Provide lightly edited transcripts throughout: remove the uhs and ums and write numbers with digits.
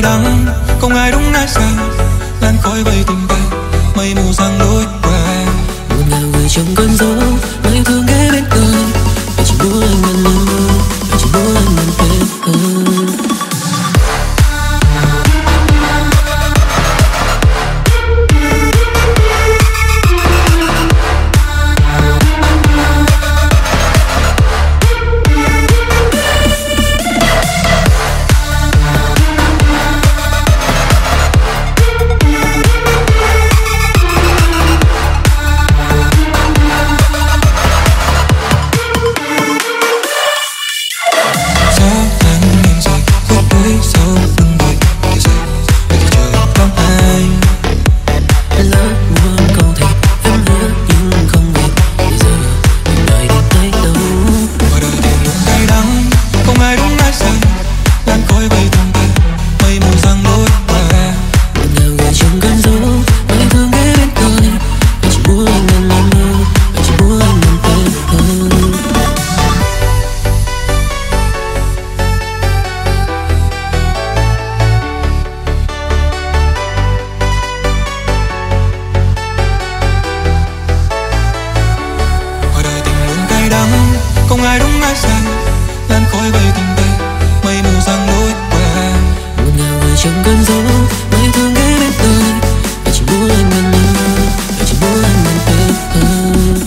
đắng, không ai đúng ai sai, làn khói bay tình bay, mây mù giăng lối qua. Một ngào người trong cơn gió, mây thương ghé bên tôi, và chỉ muốn anh gần hơn, và chỉ muốn anh gần thêm hơn. Không ai đúng ai sai, làn khói bay tình bay, mây mù giăng lối qua. Một ngào người trong cơn gió, mây thương ghé bên tôi, và chỉ muốn anh gần hơn, và chỉ muốn anh gần thêm hơn.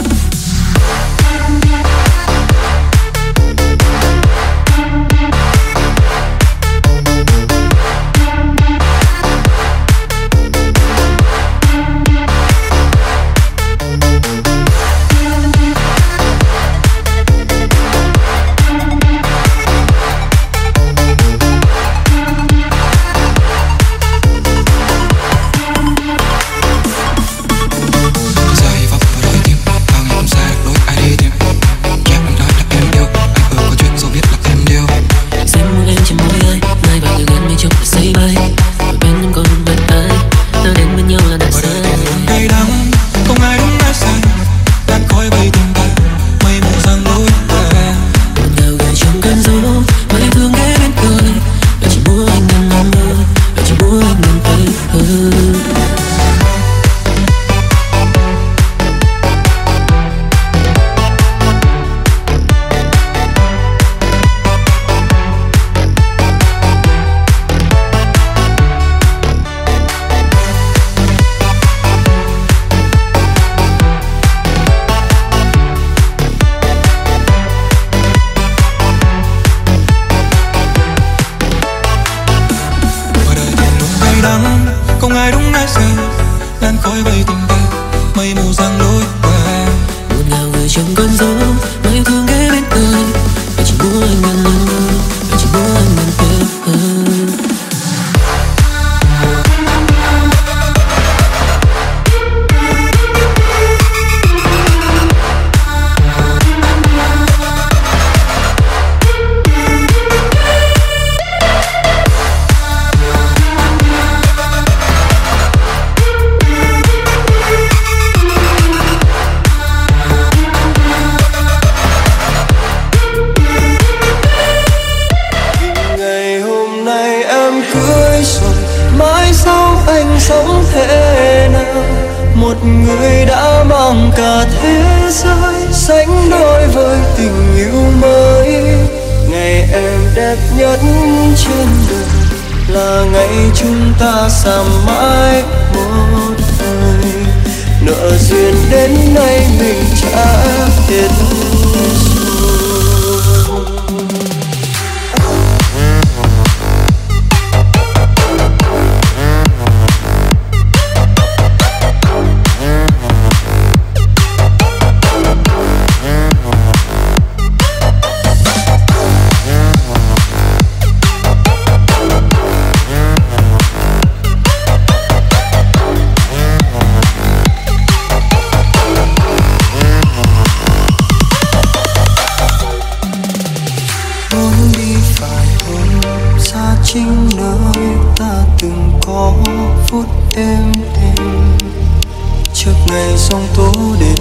Không ai đúng ai sai, làn khói bay tình bay, mây mù giăng lối qua. Một ngào người trong cơn gió, mây thương ghé bên tôi, và chỉ muốn anh gần hơn, và chỉ muốn anh gần thêm hơn. Sống thế nào một người đã mang cả thế giới sánh đôi với tình yêu mới. Ngày em đẹp nhất trên đời là ngày chúng ta xa mãi một thời. Nợ duyên đến nay mình trả hết rồi. Chính nơi ta từng có phút êm đềm trước ngày giông tố đến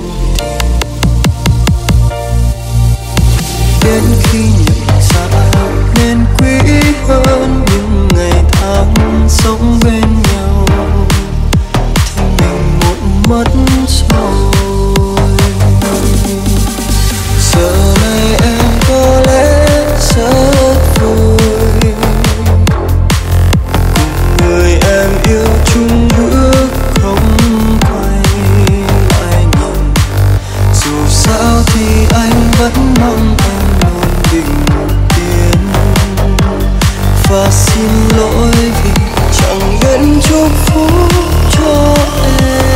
đến khi nhận ra nên quý hơn những ngày tháng lỗi vì chẳng biết chúc phúc cho em.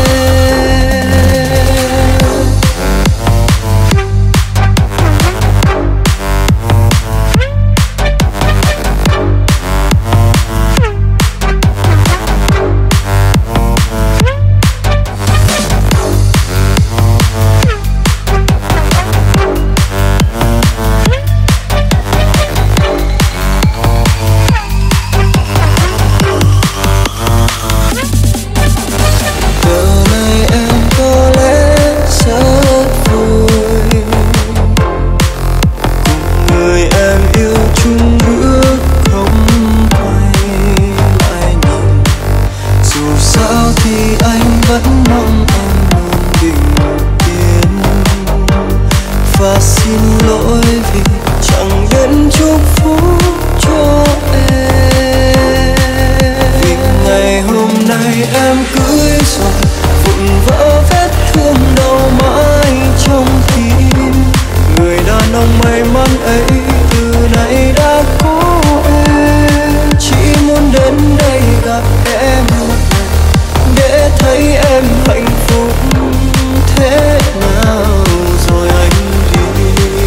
Và xin lỗi vì chẳng biết chúc phúc cho em. Vì ngày hôm nay em cưới rồi, vụn vỡ vết thương đau mãi trong tim. Người đàn ông may mắn ấy từ nay đã có em. Chỉ muốn đến đây gặp em để thấy em hạnh phúc thế nào rồi anh đi.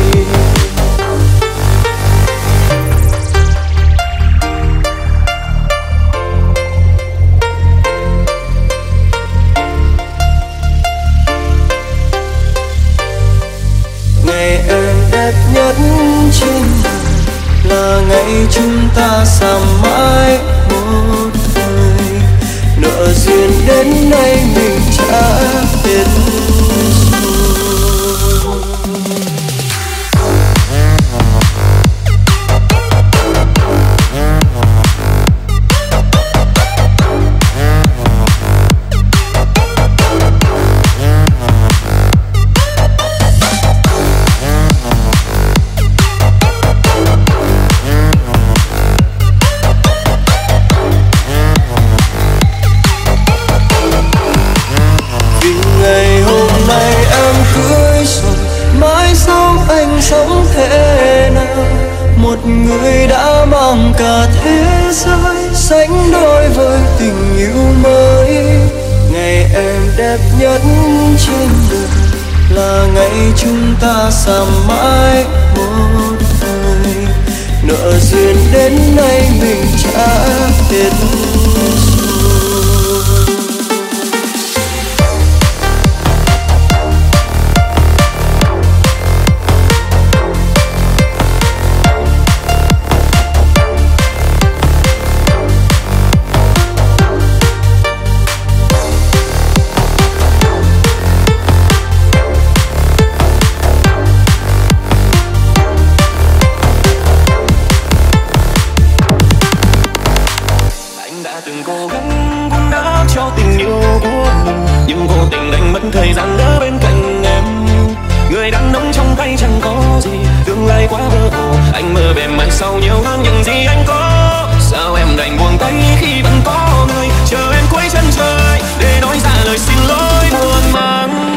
Ngày em đẹp nhất trên đời là ngày chúng ta xa mãi một thời. Nợ duyên đến nay mình trả biết rồi. Sống thế nào một người đã mang cả thế giới sánh đôi với tình yêu mới. Ngày em đẹp nhất trên đời là ngày chúng ta xa mãi một thời. Nợ duyên đến nay mình trả hết rồi. Thời gian ở bên cạnh em, người đàn ông trong tay chẳng có gì, tương lai quá mơ hồ. Anh mơ về mai sau nhiều hơn những gì anh có. Sao em đành buông tay khi vẫn có người chờ em cuối chân trời để nói ra lời xin lỗi buồn mang.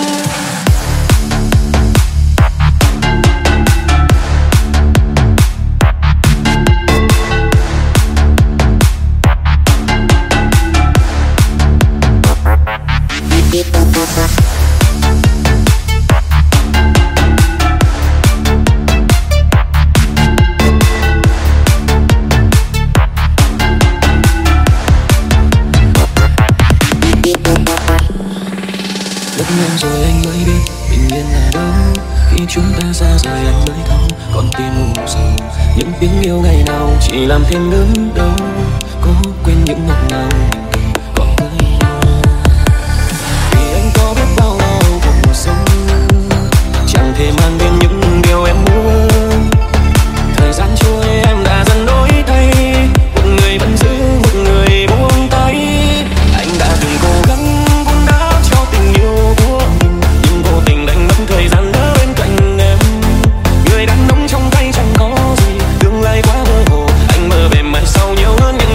Rồi anh mới biết bình yên là đâu. Khi chúng ta xa rời anh mới thấu con tim u sầu. Những tiếng yêu ngày nào chỉ làm thêm đớn đau. Cố quên những ngọt ngào mình từng còn với nhau. Vì anh có biết bao đau cuộc sống, chẳng thể mang đến những điều em muốn. Thời gian trôi em đã dần đổi thay, một người vẫn giữ một người buông tay. Anh đã từng cố gắng vun đắp cho tình yêu của mình, nhưng vô tình đánh mất thời gian ở bên cạnh em. Người đàn ông trong tay chẳng có gì, tương lai quá mơ hồ. Anh mơ về mai sau nhiều hơn.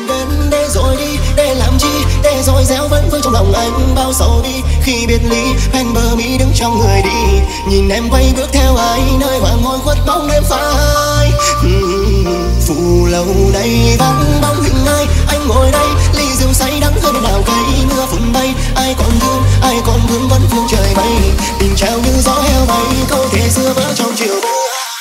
em đến để rồi đi, để làm chi, để rồi gieo vẫn vương trong lòng anh bao sầu đi. Khi biệt ly ven bờ mi đứng trong người đi, nhìn em quay bước theo ai nơi hoàng hôn khuất bóng đêm phai. Phù lâu đây vắng bóng hình ai, anh ngồi đây ly rượu say đắng hơn đào cây. Mưa phùn bay ai còn thương, ai còn vương vẫn phương trời bay. Tình trao như gió heo bay, câu thề xưa vỡ trong chiều mưa.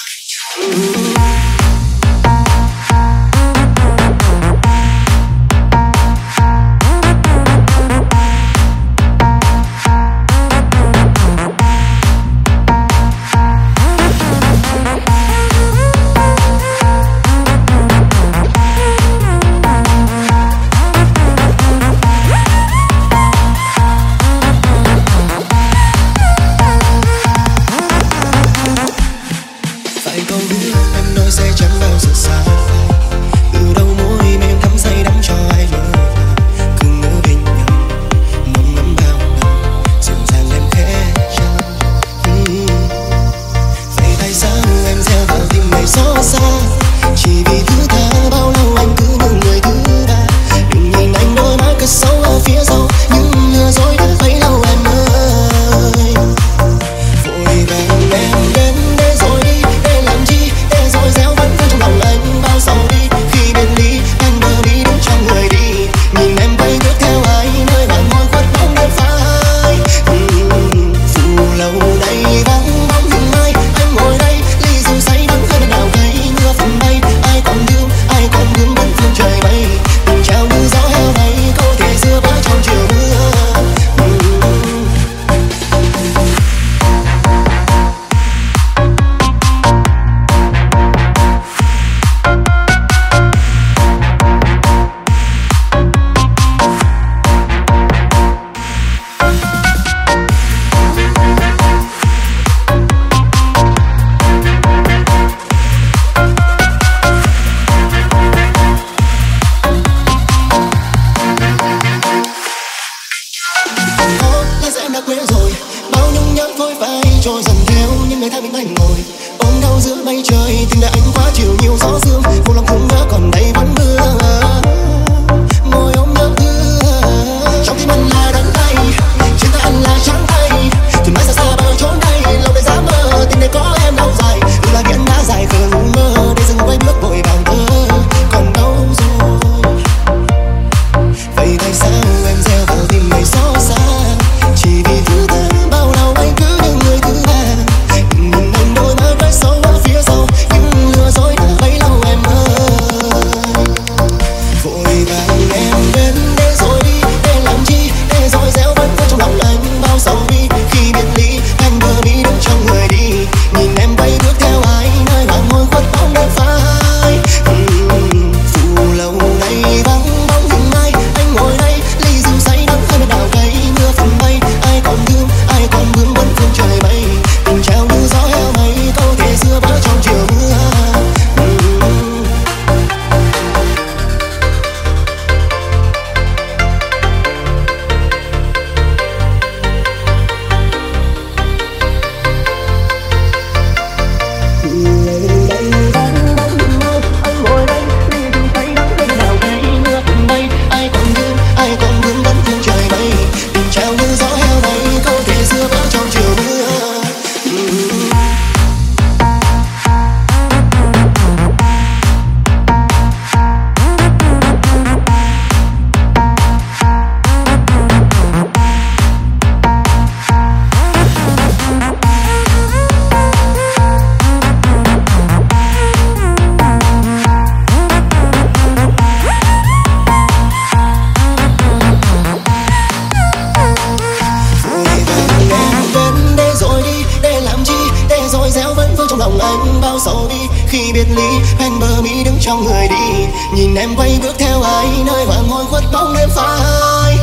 Nhìn em quay bước theo ai nơi hoàng hôn khuất bóng đêm phai.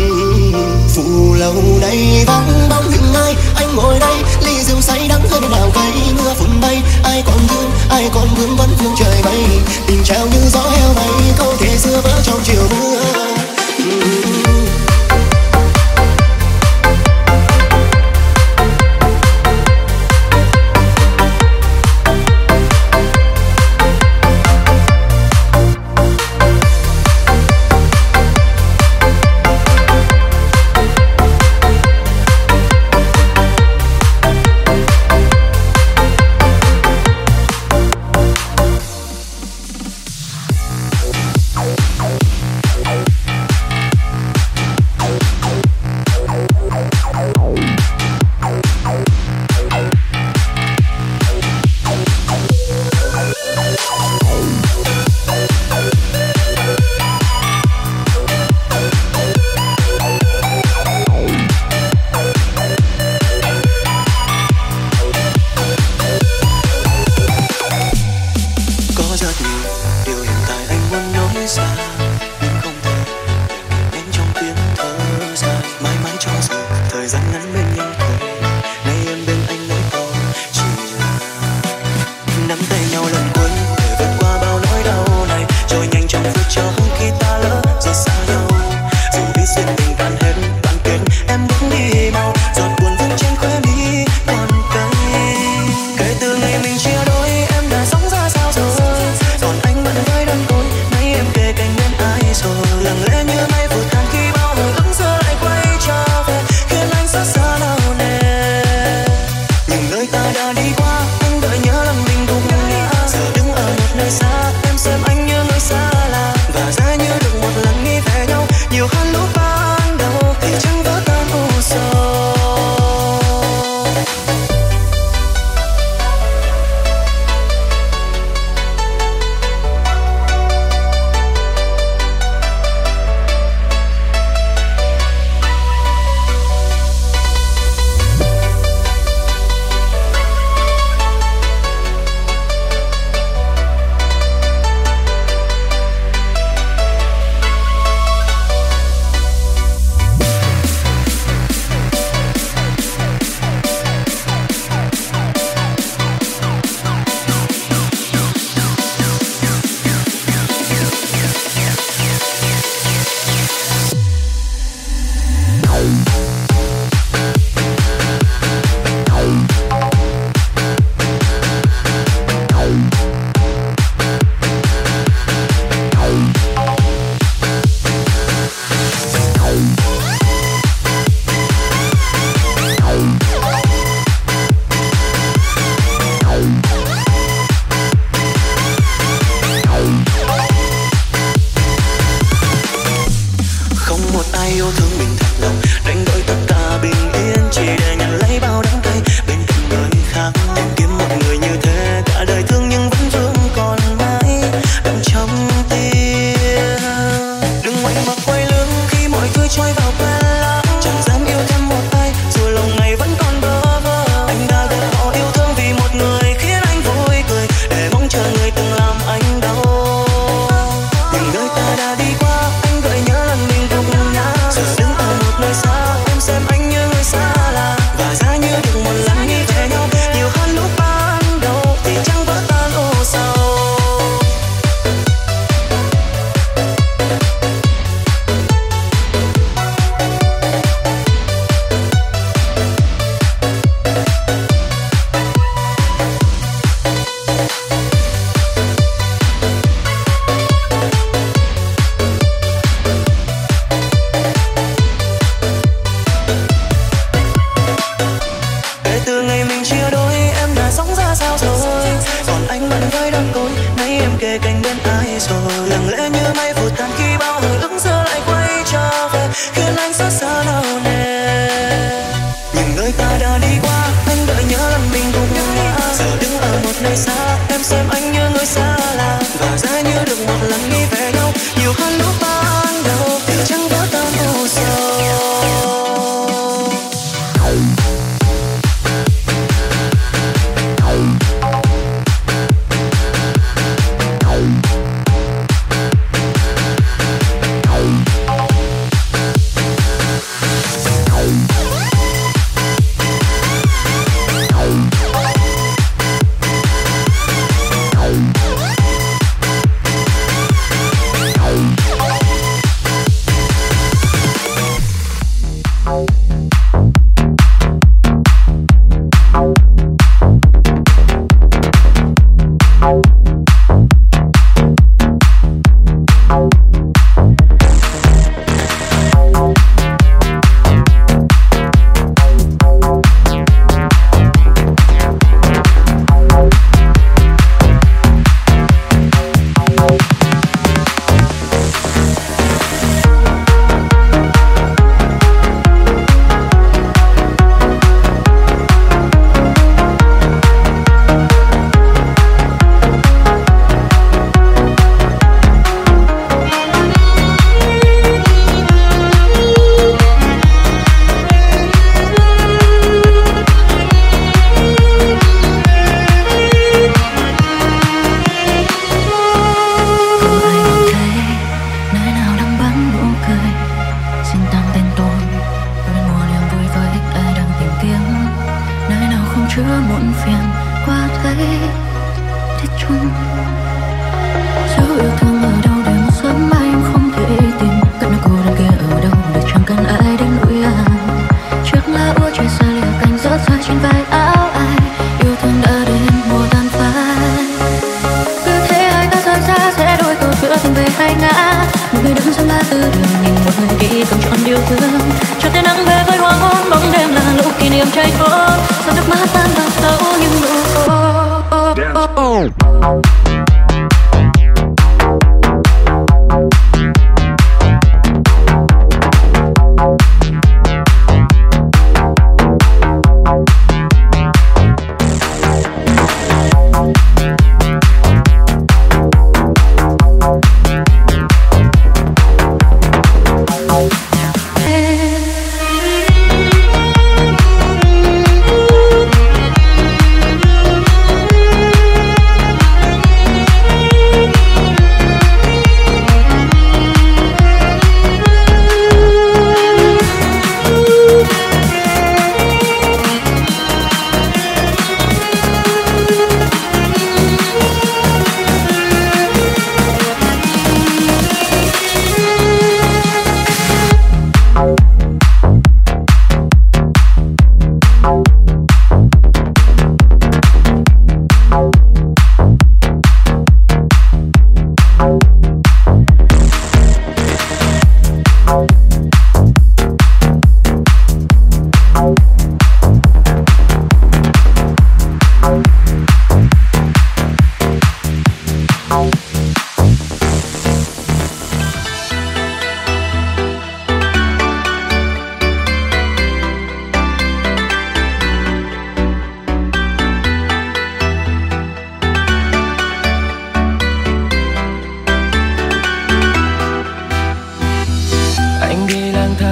Phù lâu đây vắng bóng hình ai, anh ngồi đây ly rượu say đắng hơn đào cây. Mưa phùn bay ai còn thương, ai còn vương vấn phương trời bay. Tình trao như gió heo bay, câu thề xưa vỡ trong chiều mưa. một ai yêu thương mình thật lòng, đánh đổi tất cả bình yên chỉ để nhận lấy bao đắng cay bên cạnh người khác. Em kiếm một người như thế cả đời thương nhưng vẫn vương còn mãi đậm trong tim. Đừng ngoảnh mặt quay lưng khi mọi thứ trôi vào quên lãng, chẳng dám yêu thêm một ai dù lòng này vẫn còn bơ vơ. Anh đã gạt bỏ yêu thương vì một người khiến anh vui cười để mong chờ người từng làm anh đau. Những nơi ta đã đi qua anh gợi nhớ lần mình cùng nhau, giờ đứng ở một nơi xa em xem anh như người xa lạ, và giá như được một lần nghĩ về nhau nhiều hơn lúc ban đầu thì chẳng vỡ tan ô sầu. Kể từ ngày mình chia đôi em đã sống ra sao rồi, còn anh bận với đám cưới nay em kề cạnh bên ai rồi. Lặng lẽ như mây vụt tan khi bao hồi ức xưa lại quay trở về khiến anh xót xa nao nề. Những nơi ta đã đi qua anh đợi nhớ lần mình cùng nhau, giờ đứng ở một nơi xa em xem anh như người xa lạ, và giá như được một lần nghĩ về nhau nhiều hơn lúc ban đầu thì chẳng vỡ tan ô sầu.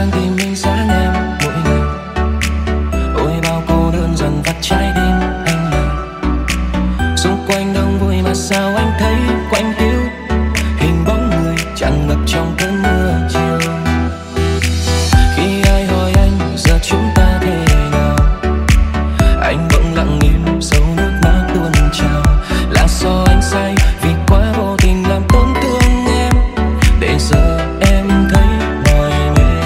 càng tìm mình sáng em mỗi ngày. Ôi bao cô đơn dần vắt trái tim anh này. Xung quanh đông vui mà sao anh thấy quạnh hiu, hình bóng người tràn ngập trong cơn mưa chiều. Khi ai hỏi anh giờ chúng ta thế nào, anh vẫn lặng im sâu nước mắt tuôn trào. Là do anh sai vì quá vô tình làm tổn thương em, để giờ em thấy mỏi mệt.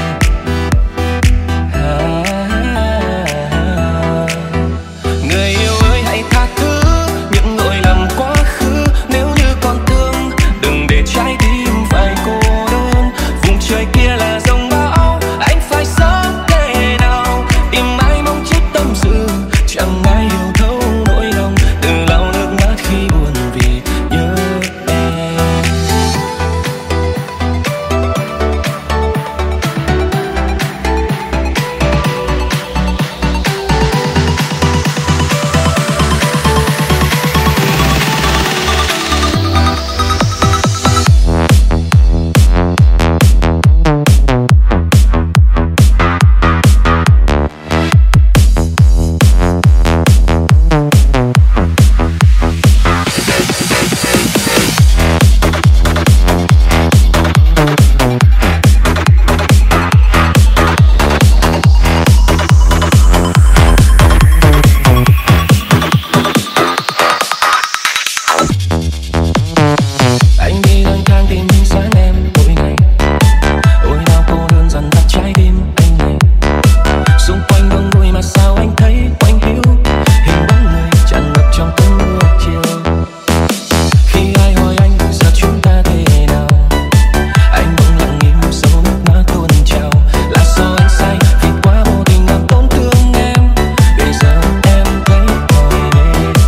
Người yêu ơi hãy tha thứ những lỗi lầm quá khứ, nếu như còn thương đừng để trái tim phải cô đơn. Vùng trời kia là dòng bão, anh phải sống thế nào, tìm ai mong chút tâm sự, chẳng ai hiểu thấu nỗi lòng. Từ lau nước mắt khi buồn vì nhớ em. Anh đi lang thang tìm mình sáng em mỗi ngày. Ôi bao cô đơn dần vắt trái tim anh này. Xung quanh đông vui mà sao anh thấy quạnh hiu, hình bóng người tràn ngập trong cơn mưa chiều. Khi ai hỏi anh giờ chúng ta thế nào, anh vẫn lặng im sâu nước mắt tuôn trào. Là do anh sai vì quá vô tình làm tổn thương em, để giờ em thấy mỏi mệt.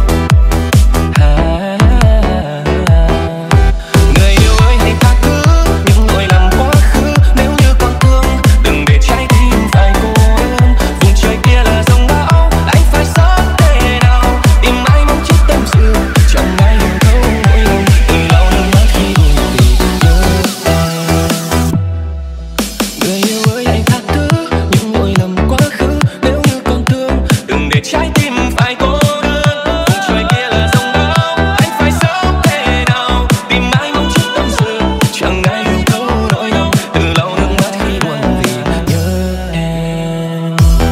Người yêu ơi hãy tha thứ những lỗi lầm quá khứ, nếu như còn thương đừng để trái tim phải cô đơn. Vùng trời kia là dòng bão, anh phải sống thế nào, tìm ai mong chút tâm sự, chẳng ai hiểu thấu nỗi lòng. Từ lau nước mắt khi buồn vì nhớ em. Người yêu ơi hãy tha thứ những lỗi lầm quá khứ, nếu như còn thương đừng để trái tim phải cô đơn. Vùng trời kia là dòng bão, anh phải sống thế nào, tìm ai mong chút tâm sự, chẳng ai hiểu thấu nỗi lòng. Từ lau nước mắt khi buồn vì nhớ em.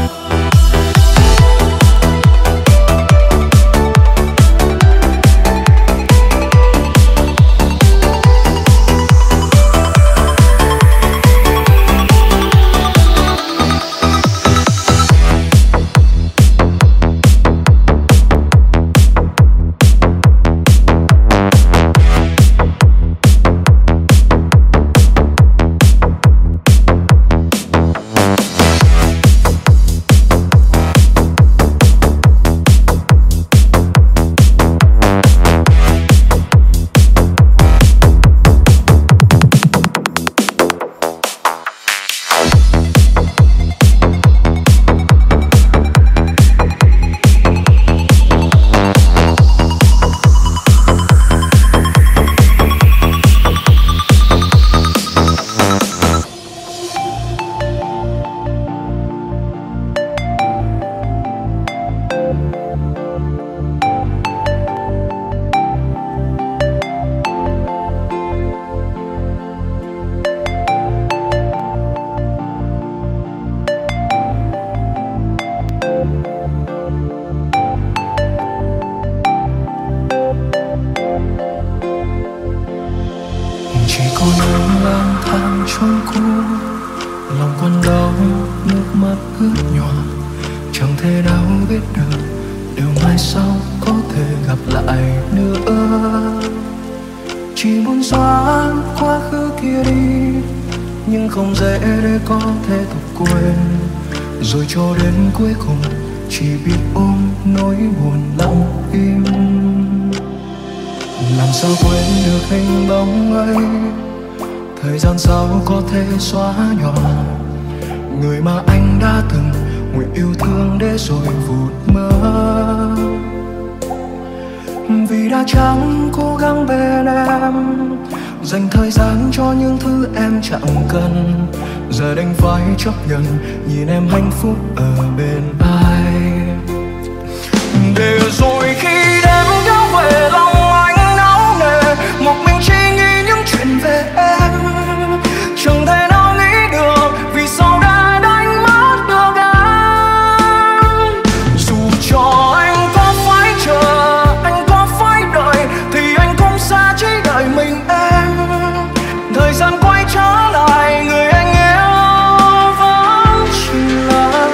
Chỉ còn em lang thang trong khu, lòng còn đau, nước mắt ướt nhòa. Chẳng thể nào biết được điều mai sau có thể gặp lại nữa. Chỉ muốn xóa quá khứ kia đi, nhưng không dễ để có thể tục quên. Rồi cho đến cuối cùng chỉ biết ôm nỗi buồn lặng im. Làm sao quên được hình bóng ấy, thời gian sau có thể xóa nhòa. Người mà anh đã từng nguyện yêu thương để rồi vụt mơ. Vì đã chẳng cố gắng bên em, dành thời gian cho những thứ em chẳng cần. giờ đành phải chấp nhận nhìn em hạnh phúc ở bên ai. Để rồi khi đêm kéo về lòng anh náo nề, một mình chỉ nghĩ những chuyện về em, chẳng thể nào nghĩ được vì sao đã đánh mất được em. Dù cho anh có phải chờ, anh có phải đợi, thì anh cũng sẽ chỉ đợi mình em. Thời gian quay trở lại, người anh yêu vẫn chỉ là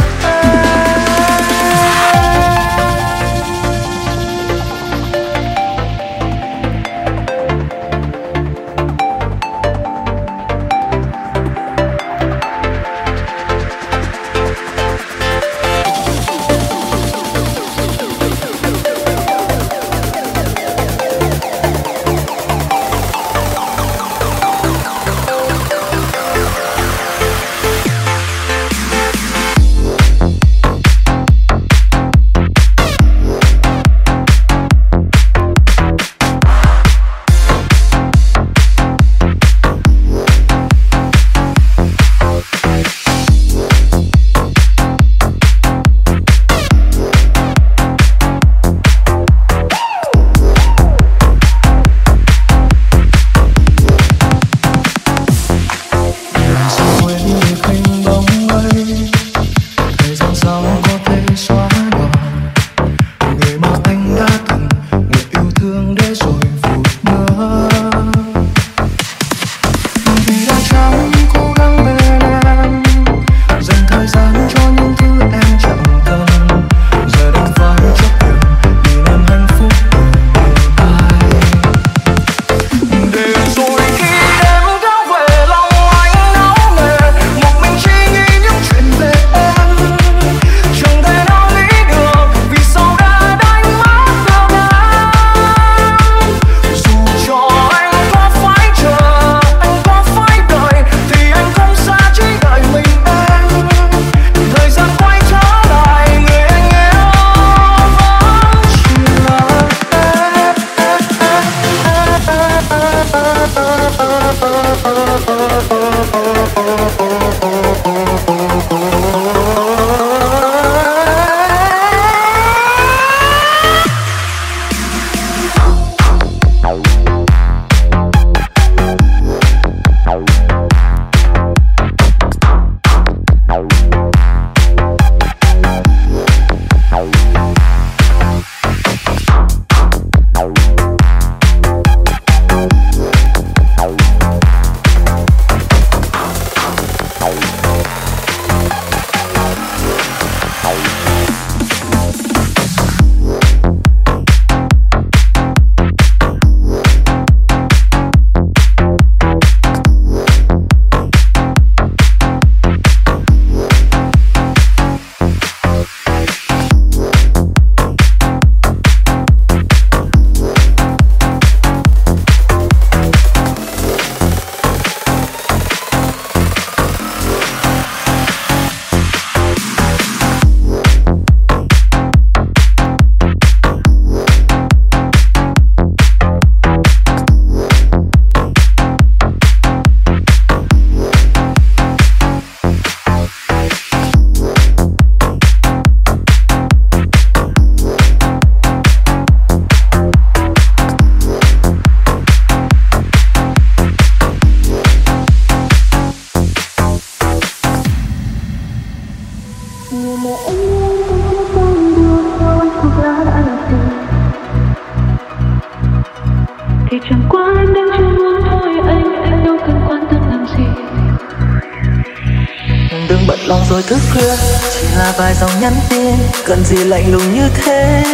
rồi thức khuya, chỉ là vài dòng nhắn tin, cần gì lạnh lùng như thế.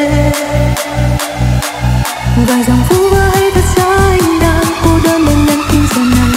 Vài dòng vu vơ hay thật ra anh đang cô đơn một lần khi giờ này.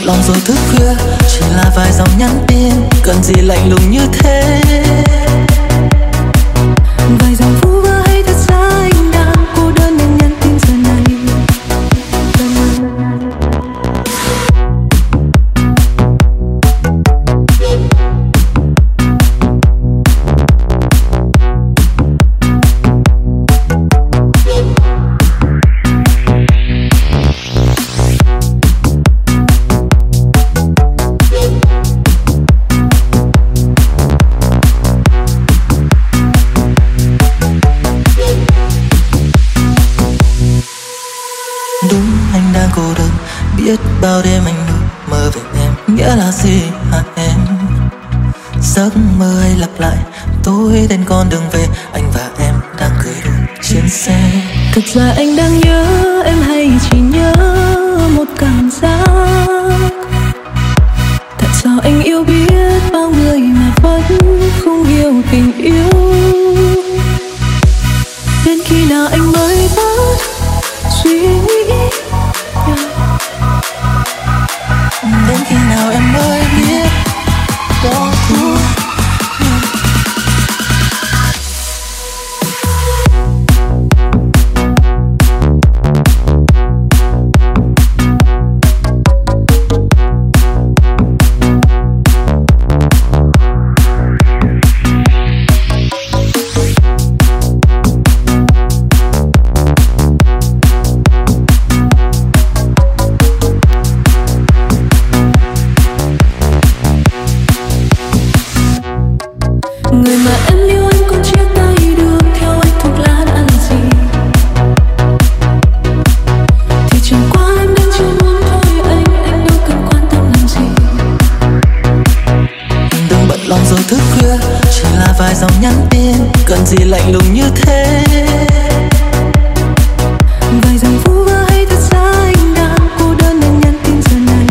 lòng rồi thức khuya, chỉ là vài dòng nhắn tin, cần gì lạnh lùng như thế. Vài dòng vu vơ hay thật ra anh đang cô đơn nên nhắn tin giờ này. Biết bao đêm anh luôn mơ về em, nghĩa là gì hả em? Giấc mơ hay lặp lại tối đến con đường về, anh và em đang cười đùa trên xe. Thực ra anh đang nhớ em hay chỉ nhớ một cảm giác. Tại sao anh yêu biết bao người mà vẫn không hiểu tình yêu? Đến khi nào anh mới bớt suy nghĩ? Đến khi nào em mới biết có thương. Dòng nhắn tin cần gì lạnh lùng như thế. Vài dòng vu vơ hay thật ra anh đang cô đơn nên nhắn tin giờ này.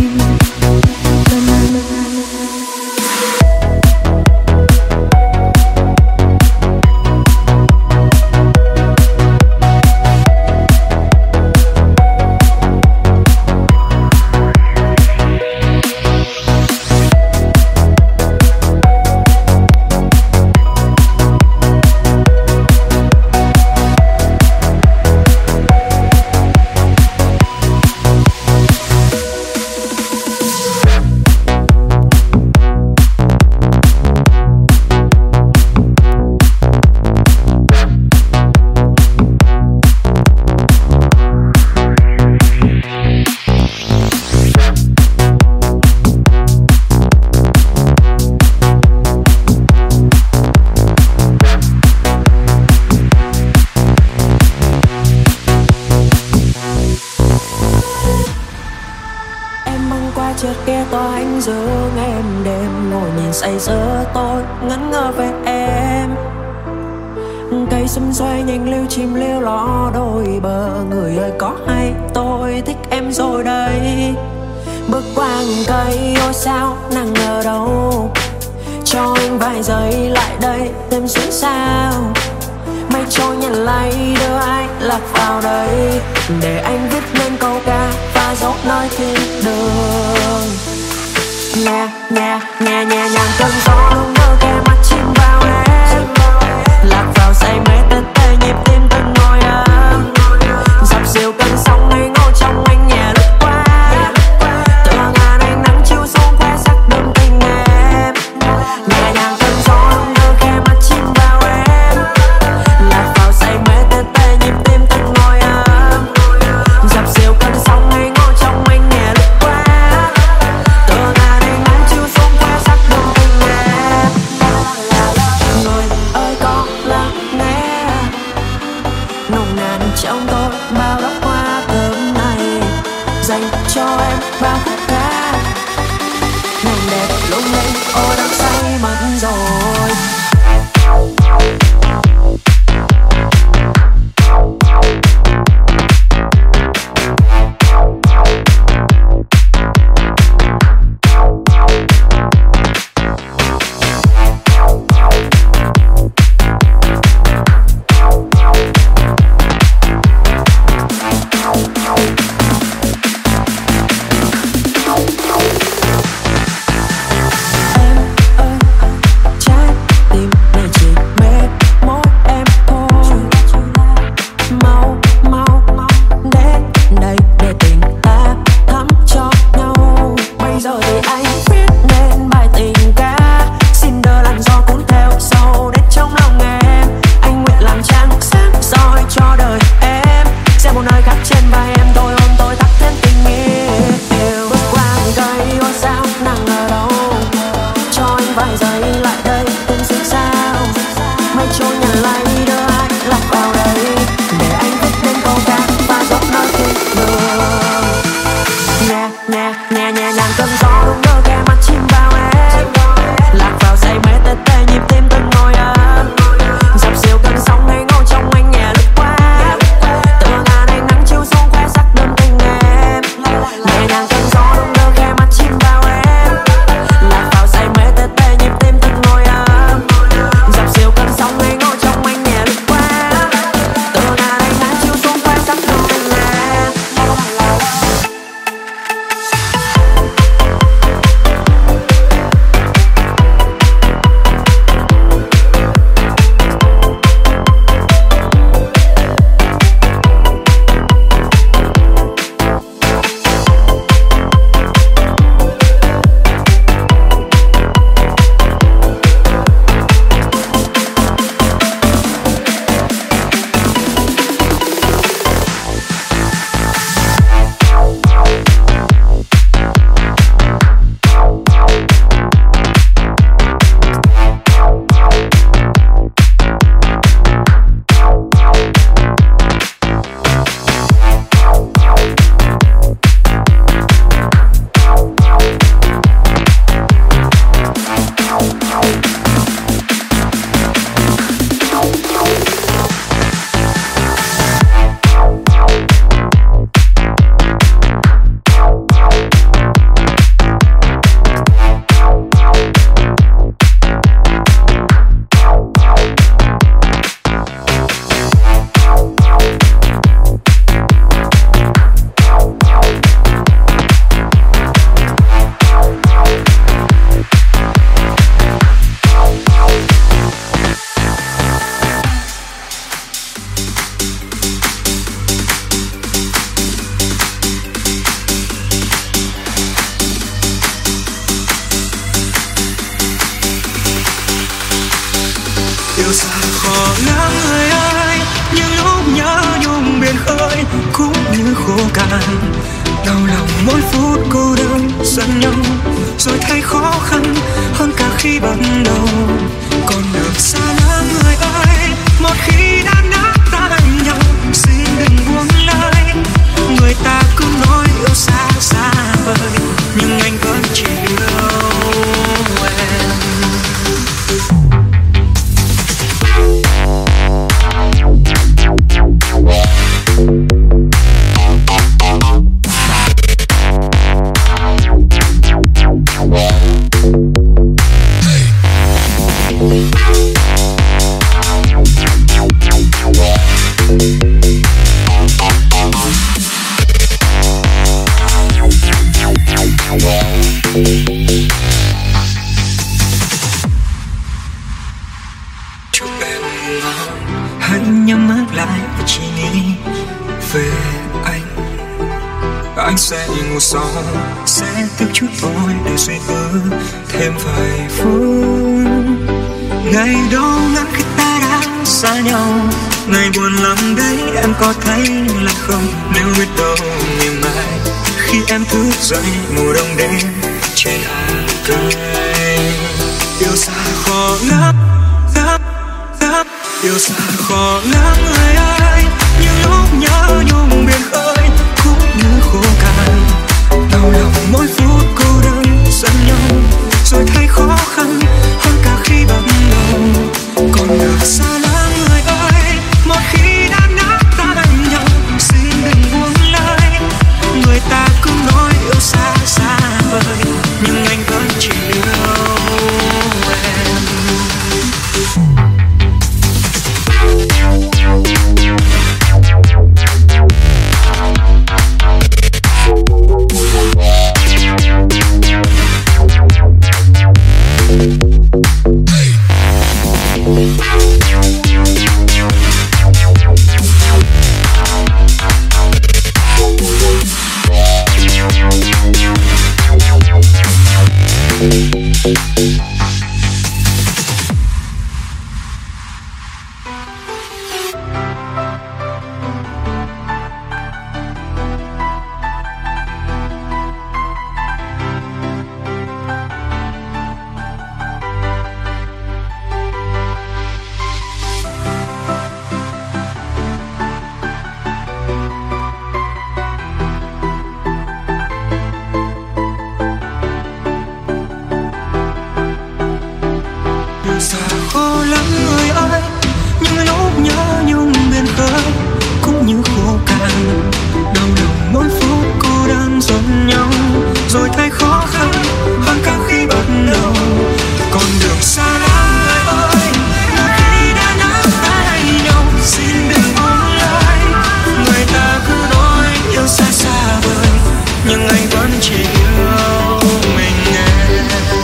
Chợt nghe to anh giữa em đêm ngồi nhìn say sưa tôi ngẩn ngơ về em. Cây xum xoay nhanh lưu chim lưu ló đôi bờ. Người ơi có hay tôi thích em rồi đây. Bước qua ngọn cây ôi sao nàng ở đâu, cho anh vài giây lại đây thêm xuống sao. Mây trôi nhẹ lay đưa anh lạc vào đây, để anh viết nên câu ca và dấu nơi thiên đường. Nhẹ nhẹ nhẹ nhẹ nhàng cơn gió luôn mơ kề mắt chìm vào em, lạc vào say mê tê tê nhịp tim từng ngồi đắm. Dập dìu cơn sóng ngây ngô trong anh nhẹ lướt qua, tựa ngàn ánh nắng chiếu xuống khoe sắc đêm tình em. Nhẹ nhàng cơn gió luôn mơ kề mắt chìm vào em, lạc vào say mê tê tê nhịp tim từng ngồi đắm. Dập dìu cơn sóng ngây ngô trong anh nhẹ lướt qua, tựa ngàn ánh nắng chiếu xuống khoe sắc đêm tình em. Người ơi có lắng nghe nồng nàn trong tôi bao đóa hoa thơm này, dành cho em bao khúc ca ngày đẹp lung linh. Ôi đang say mất rồi. giận nhau, rồi thấy khó khăn hơn cả khi ban đầu. Còn được xa lắm người ơi, một khi đã nắm tay nhau, xin đừng buông lời. Người ta cứ nói yêu xa xa vời, nhưng anh vẫn chỉ yêu em. Chúc em ngon, hãy nhắm mắt lại và chỉ nghĩ về anh. Anh sẽ ngủ sau, sẽ thức chút thôi để suy tư thêm vài phút. Ngày đó ngắn khi ta đã xa nhau, ngày buồn lắm đấy em có thấy là không? Nếu biết đâu ngày mai khi em thức dậy mùa đông đến trên hàng cây. Yêu xa khó lắm, lắm, yêu xa khó lắm người ơi. Những lúc nhớ nhung biển khơi cũng như khô cạn, đau lòng mỗi phút cô đơn giận nhau, rồi thấy khó khăn hơn cả khi ban đầu. Còn được xa lắm người ơi, một khi đã nắm tay nhau, xin đừng buông lời. Người ta cứ nói yêu xa xa vời, nhưng anh vẫn chỉ yêu em. Xa khô lắm người ơi, những lúc nhớ nhung biển khơi cũng như khô cạn, đau lòng mỗi phút cô đơn giận nhau, rồi thấy khó khăn hơn cả khi ban đầu. Còn đường xa lắm người ơi, một khi đã nắm tay nhau, xin đừng buông lời. Người ta cứ nói yêu xa xa vời, nhưng anh vẫn chỉ yêu mình em.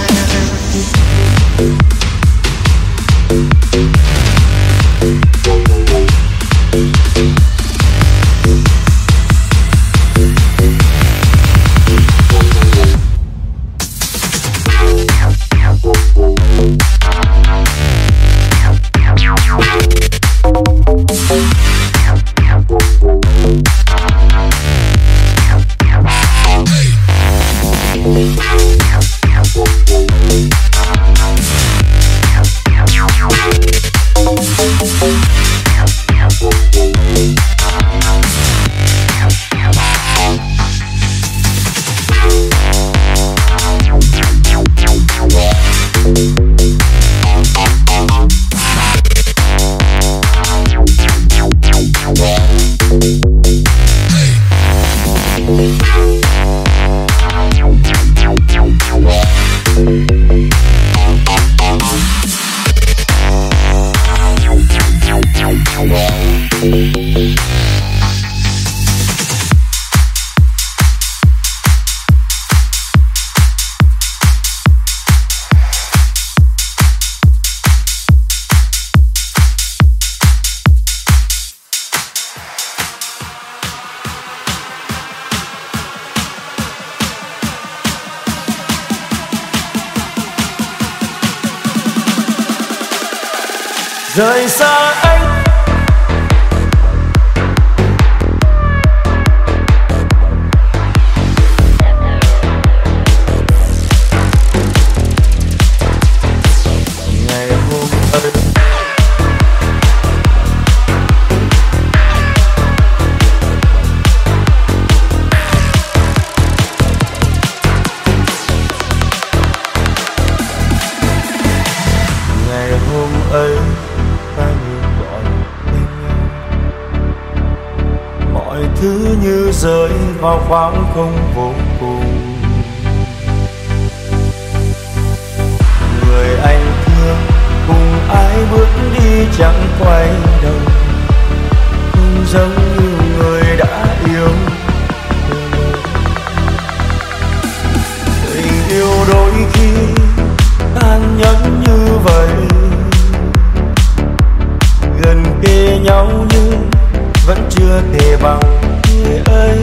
rời xa anh. thứ như rơi vào khoảng không vô cùng. Người anh thương cùng ai bước đi chẳng quay đầu, không giống như người đã yêu. Tình yêu đôi khi tàn nhẫn như vậy, gần kề nhau nhưng vẫn chưa thể bằng người ấy.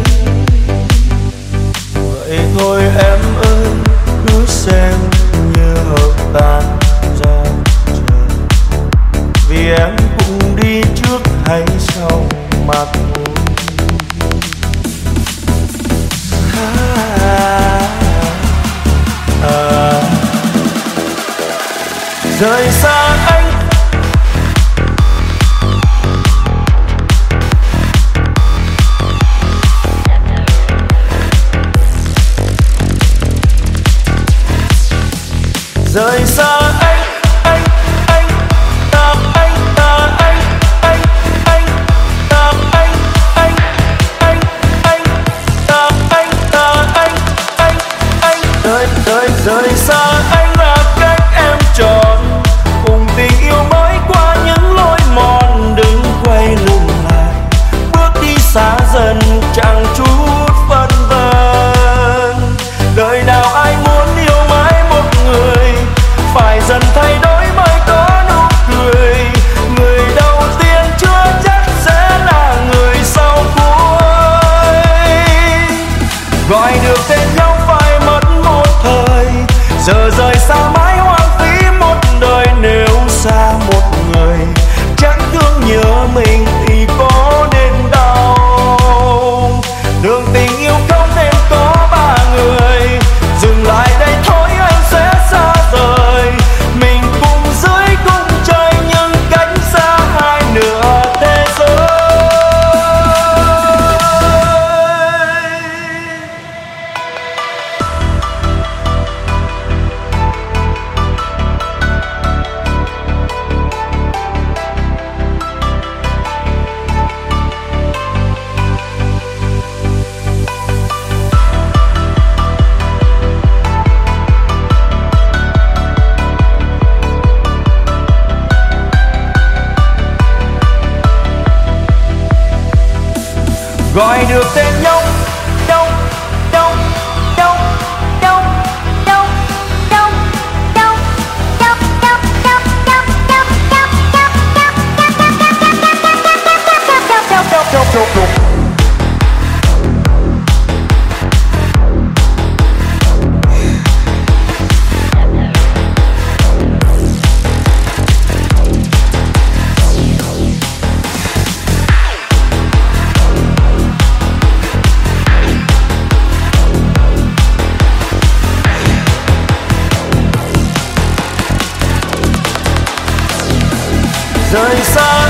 Vậy thôi em ơi, cứ xem như hợp tan ra trời, vì em cũng đi trước hay sau mà thôi. Rời xa anh, rời xa anh, ta anh, ta anh, anh, ta anh, ta anh, ta anh, rời xa anh là cách em chọn, cùng tình yêu mới qua những lối mòn. Đừng quay lưng lại, bước đi xa dần chẳng chút phân vân. Đời nào ai muốn yêu mãi một người, phải dần thay đổi mới có nụ cười. Người đầu tiên chưa chắc sẽ là người sau cuối. Gọi được tên nhau phải mất một thời, giờ rời xa mãi hoang phí một đời. Nếu xa một người chẳng thương nhớ mình thì có nên đau. Đường tình yêu không nên có ba người, dừng lại đây thôi anh sẽ xa rời. Mình cùng dưới cùng trời nhưng cách xa hai nửa thế giới. Gọi được tên nhau, nhau, nhau, nhau, nhau, nhau, nhau, nhau, nhau, nhau, nhau. Rời xa